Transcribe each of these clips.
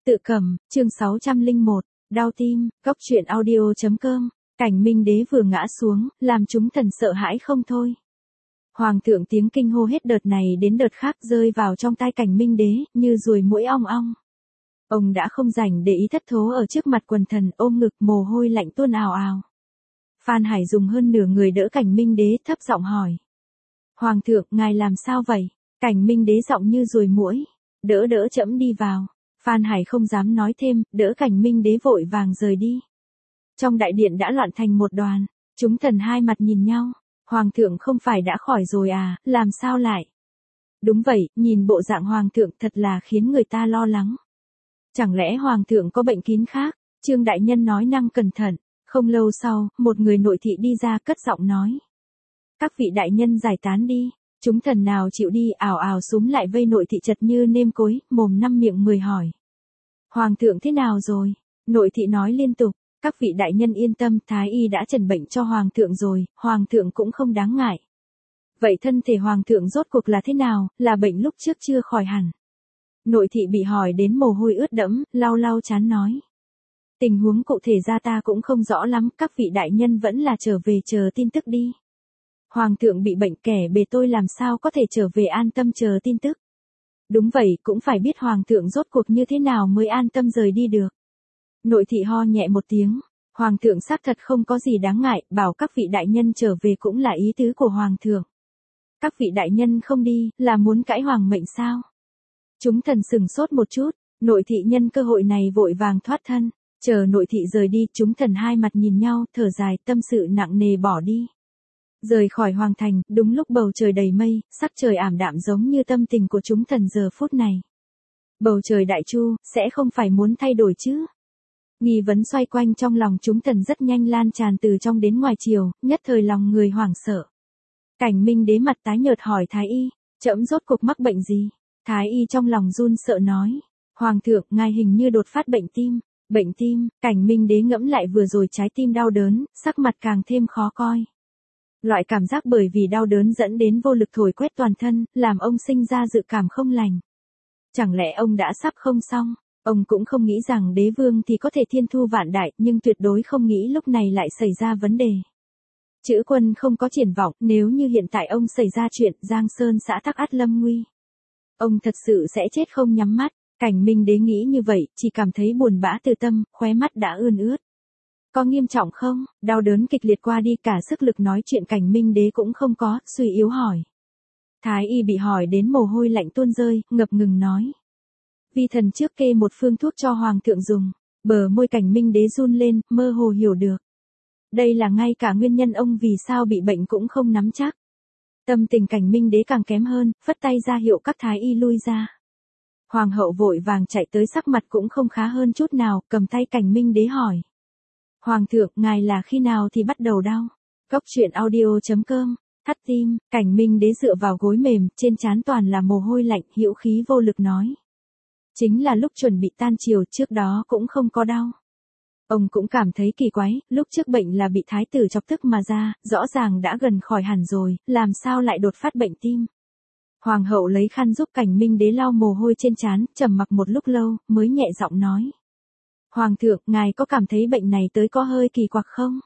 Tự cầm, chương 601, đau tim, góc truyện audio.com, Cảnh Minh Đế vừa ngã xuống, làm chúng thần sợ hãi không thôi. Hoàng thượng tiếng kinh hô hết đợt này đến đợt khác rơi vào trong tai Cảnh Minh Đế, như ruồi muỗi ong ong. Ông đã không rảnh để ý thất thố ở trước mặt quần thần, ôm ngực mồ hôi lạnh tuôn ào ào. Phan Hải dùng hơn nửa người đỡ Cảnh Minh Đế, thấp giọng hỏi. Hoàng thượng, ngài làm sao vậy? Cảnh Minh Đế giọng như ruồi muỗi. Đỡ trẫm đi vào. Phan Hải không dám nói thêm, đỡ Cảnh Minh Đế vội vàng rời đi. Trong đại điện đã loạn thành một đoàn, chúng thần hai mặt nhìn nhau. Hoàng thượng không phải đã khỏi rồi à, làm sao lại? Đúng vậy, nhìn bộ dạng hoàng thượng thật là khiến người ta lo lắng. Chẳng lẽ hoàng thượng có bệnh kín khác? Trương đại nhân nói năng cẩn thận. Không lâu sau, một người nội thị đi ra cất giọng nói. Các vị đại nhân giải tán đi. Chúng thần nào chịu đi, ào ào súm lại vây nội thị chật như nêm cối, mồm năm miệng mười hỏi. Hoàng thượng thế nào rồi? Nội thị nói liên tục. Các vị đại nhân yên tâm, thái y đã trần bệnh cho hoàng thượng rồi, hoàng thượng cũng không đáng ngại. Vậy thân thể hoàng thượng rốt cuộc là thế nào, là bệnh lúc trước chưa khỏi hẳn? Nội thị bị hỏi đến mồ hôi ướt đẫm, lau lau trán nói. Tình huống cụ thể ra ta cũng không rõ lắm, các vị đại nhân vẫn là trở về chờ tin tức đi. Hoàng thượng bị bệnh, kẻ bề tôi làm sao có thể trở về an tâm chờ tin tức. Đúng vậy, cũng phải biết hoàng thượng rốt cuộc như thế nào mới an tâm rời đi được. Nội thị ho nhẹ một tiếng, hoàng thượng xác thật không có gì đáng ngại, bảo các vị đại nhân trở về cũng là ý tứ của hoàng thượng. Các vị đại nhân không đi, là muốn cãi hoàng mệnh sao? Chúng thần sừng sốt một chút, nội thị nhân cơ hội này vội vàng thoát thân, chờ nội thị rời đi, chúng thần hai mặt nhìn nhau, thở dài, tâm sự nặng nề bỏ đi. Rời khỏi hoàng thành, đúng lúc bầu trời đầy mây, sắc trời ảm đạm giống như tâm tình của chúng thần giờ phút này. Bầu trời đại chu, sẽ không phải muốn thay đổi chứ? Nghi vấn xoay quanh trong lòng chúng thần rất nhanh lan tràn từ trong đến ngoài triều, nhất thời lòng người hoảng sợ. Cảnh Minh Đế mặt tái nhợt hỏi thái y, trẫm rốt cuộc mắc bệnh gì? Thái y trong lòng run sợ nói, hoàng thượng, ngài hình như đột phát bệnh tim. Bệnh tim, Cảnh Minh Đế ngẫm lại vừa rồi trái tim đau đớn, sắc mặt càng thêm khó coi. Loại cảm giác bởi vì đau đớn dẫn đến vô lực thổi quét toàn thân, làm ông sinh ra dự cảm không lành. Chẳng lẽ ông đã sắp không xong? Ông cũng không nghĩ rằng đế vương thì có thể thiên thu vạn đại, nhưng tuyệt đối không nghĩ lúc này lại xảy ra vấn đề. Chữ quân không có triển vọng, nếu như hiện tại ông xảy ra chuyện, Giang Sơn xã tắc ắt lâm nguy. Ông thật sự sẽ chết không nhắm mắt. Cảnh Minh Đế nghĩ như vậy, chỉ cảm thấy buồn bã từ tâm, khóe mắt đã ươn ướt. Có nghiêm trọng không? Đau đớn kịch liệt qua đi, cả sức lực nói chuyện Cảnh Minh Đế cũng không có, suy yếu hỏi. Thái y bị hỏi đến mồ hôi lạnh tuôn rơi, ngập ngừng nói. Vi thần trước kê một phương thuốc cho hoàng thượng dùng. Bờ môi Cảnh Minh Đế run lên, mơ hồ hiểu được. Đây là ngay cả nguyên nhân ông vì sao bị bệnh cũng không nắm chắc. Tâm tình Cảnh Minh Đế càng kém hơn, phất tay ra hiệu các thái y lui ra. Hoàng hậu vội vàng chạy tới, sắc mặt cũng không khá hơn chút nào, cầm tay Cảnh Minh Đế hỏi. Hoàng thượng, ngài là khi nào thì bắt đầu đau? Góc truyện audio.com, thắt tim, Cảnh Minh Đế dựa vào gối mềm, trên trán toàn là mồ hôi lạnh, hữu khí vô lực nói. Chính là lúc chuẩn bị tan triều, trước đó cũng không có đau. Ông cũng cảm thấy kỳ quái, lúc trước bệnh là bị thái tử chọc tức mà ra, rõ ràng đã gần khỏi hẳn rồi, làm sao lại đột phát bệnh tim? Hoàng hậu lấy khăn giúp Cảnh Minh Đế lau mồ hôi trên trán, trầm mặc một lúc lâu, mới nhẹ giọng nói. Hoàng thượng, ngài có cảm thấy bệnh này tới có hơi kỳ quặc không?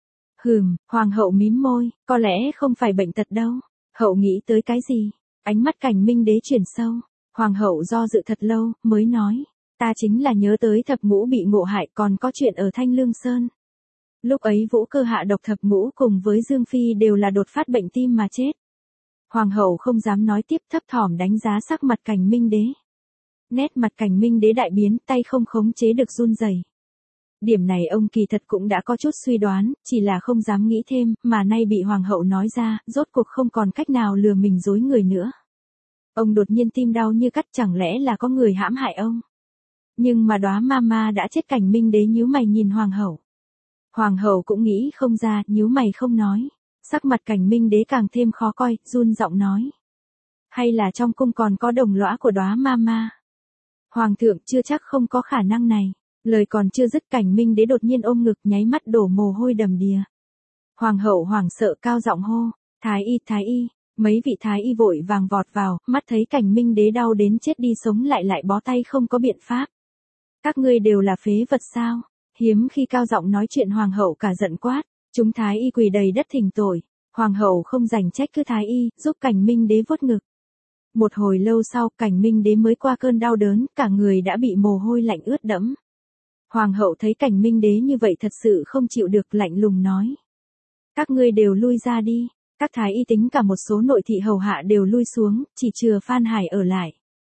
Hoàng hậu mím môi, có lẽ không phải bệnh tật đâu. Hậu nghĩ tới cái gì? Ánh mắt Cảnh Minh Đế chuyển sâu. Hoàng hậu do dự thật lâu, mới nói. Ta chính là nhớ tới thập ngũ bị ngộ hại, còn có chuyện ở Thanh Lương Sơn. Lúc ấy Vũ Cơ hạ độc thập ngũ cùng với Dương Phi đều là đột phát bệnh tim mà chết. Hoàng hậu không dám nói tiếp, thấp thỏm đánh giá sắc mặt Cảnh Minh Đế. Nét mặt Cảnh Minh Đế đại biến, tay không khống chế được run rẩy. Điểm này ông kỳ thật cũng đã có chút suy đoán, chỉ là không dám nghĩ thêm, mà nay bị hoàng hậu nói ra, rốt cuộc không còn cách nào lừa mình dối người nữa. Ông đột nhiên tim đau như cắt, chẳng lẽ là có người hãm hại ông? Nhưng mà Đóa Mama đã chết. Cảnh Minh Đế nhíu mày nhìn hoàng hậu. Hoàng hậu cũng nghĩ không ra, nhíu mày không nói. Sắc mặt Cảnh Minh Đế càng thêm khó coi, run giọng nói. Hay là trong cung còn có đồng lõa của Đóa Mama? Hoàng thượng, chưa chắc không có khả năng này. Lời còn chưa dứt, Cảnh Minh Đế đột nhiên ôm ngực, nháy mắt đổ mồ hôi đầm đìa. Hoàng hậu hoảng sợ cao giọng hô. Thái y. Mấy vị thái y vội vàng vọt vào, mắt thấy Cảnh Minh Đế đau đến chết đi sống lại bó tay không có biện pháp. Các ngươi đều là phế vật sao? Hiếm khi cao giọng nói chuyện hoàng hậu cả giận quát, chúng thái y quỳ đầy đất thỉnh tội. Hoàng hậu không rảnh trách cứ thái y, giúp Cảnh Minh Đế vuốt ngực. Một hồi lâu sau, Cảnh Minh Đế mới qua cơn đau đớn, cả người đã bị mồ hôi lạnh ướt đẫm. Hoàng hậu thấy Cảnh Minh Đế như vậy thật sự không chịu được, lạnh lùng nói. Các ngươi đều lui ra đi. Các thái y tính cả một số nội thị hầu hạ đều lui xuống, chỉ chừa Phan Hải ở lại.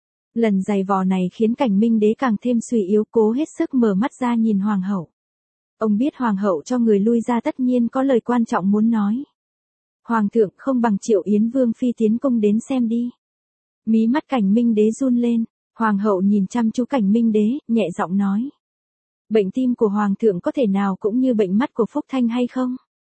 Lần giày vò này khiến Cảnh Minh Đế càng thêm suy yếu, cố hết sức mở mắt ra nhìn hoàng hậu. Ông biết hoàng hậu cho người lui ra tất nhiên có lời quan trọng muốn nói. Hoàng thượng, không bằng triệu Yến Vương phi tiến cung đến xem đi. Mí mắt Cảnh Minh Đế run lên, hoàng hậu nhìn chăm chú Cảnh Minh Đế, nhẹ giọng nói. Bệnh tim của hoàng thượng có thể nào cũng như bệnh mắt của Phúc Thanh hay không?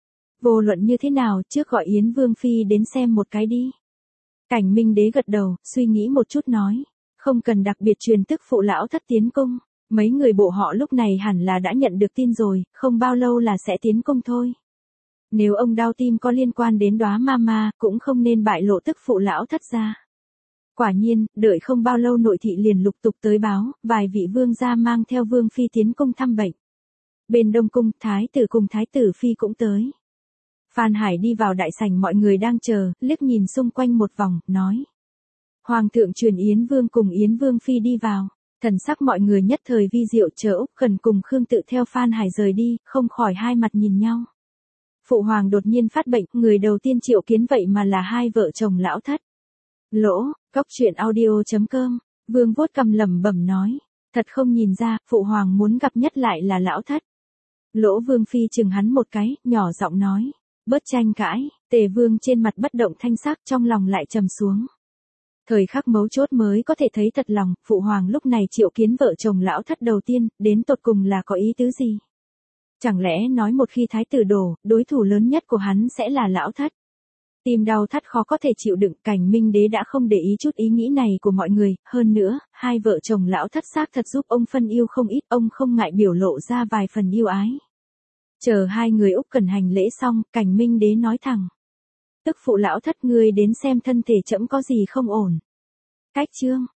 Vô luận như thế nào, trước gọi Yến Vương phi đến xem một cái đi. Cảnh Minh Đế gật đầu, suy nghĩ một chút nói. Không cần đặc biệt truyền tức phụ lão thất tiến cung. Mấy người bộ họ lúc này hẳn là đã nhận được tin rồi, không bao lâu là sẽ tiến cung thôi. Nếu ông đau tim có liên quan đến Đóa Mama, cũng không nên bại lộ tức phụ lão thất ra. Quả nhiên, đợi không bao lâu nội thị liền lục tục tới báo, vài vị vương gia mang theo vương phi tiến cung thăm bệnh. Bên Đông cung, thái tử cùng thái tử phi cũng tới. Phan Hải đi vào đại sảnh, mọi người đang chờ, liếc nhìn xung quanh một vòng, nói. Hoàng thượng truyền Yến Vương cùng Yến Vương phi đi vào. Thần sắc mọi người nhất thời vi diệu, chờ Úc Cần cùng Khương Tự theo Phan Hải rời đi, không khỏi hai mặt nhìn nhau. Phụ hoàng đột nhiên phát bệnh, người đầu tiên triệu kiến vậy mà là hai vợ chồng lão thất. Lỗ, Cóc Truyện Audio.com, Vương vuốt cằm lẩm bẩm nói. Thật không nhìn ra, phụ hoàng muốn gặp nhất lại là lão thất. Lỗ Vương phi chừng hắn một cái, nhỏ giọng nói. Bớt tranh cãi, Tề Vương trên mặt bất động thanh sắc, trong lòng lại trầm xuống. Thời khắc mấu chốt mới có thể thấy thật lòng, phụ hoàng lúc này triệu kiến vợ chồng lão thất đầu tiên, đến tột cùng là có ý tứ gì? Chẳng lẽ nói một khi thái tử đổ, đối thủ lớn nhất của hắn sẽ là lão thất? Tim đau thắt khó có thể chịu đựng, Cảnh Minh Đế đã không để ý chút ý nghĩ này của mọi người, hơn nữa, hai vợ chồng lão thất xác thật giúp ông phân yêu không ít, ông không ngại biểu lộ ra vài phần yêu ái. Chờ hai người Úc Cần hành lễ xong, Cảnh Minh Đế nói thẳng. Tức phụ lão thất, ngươi đến xem thân thể trẫm có gì không ổn. Cách chương.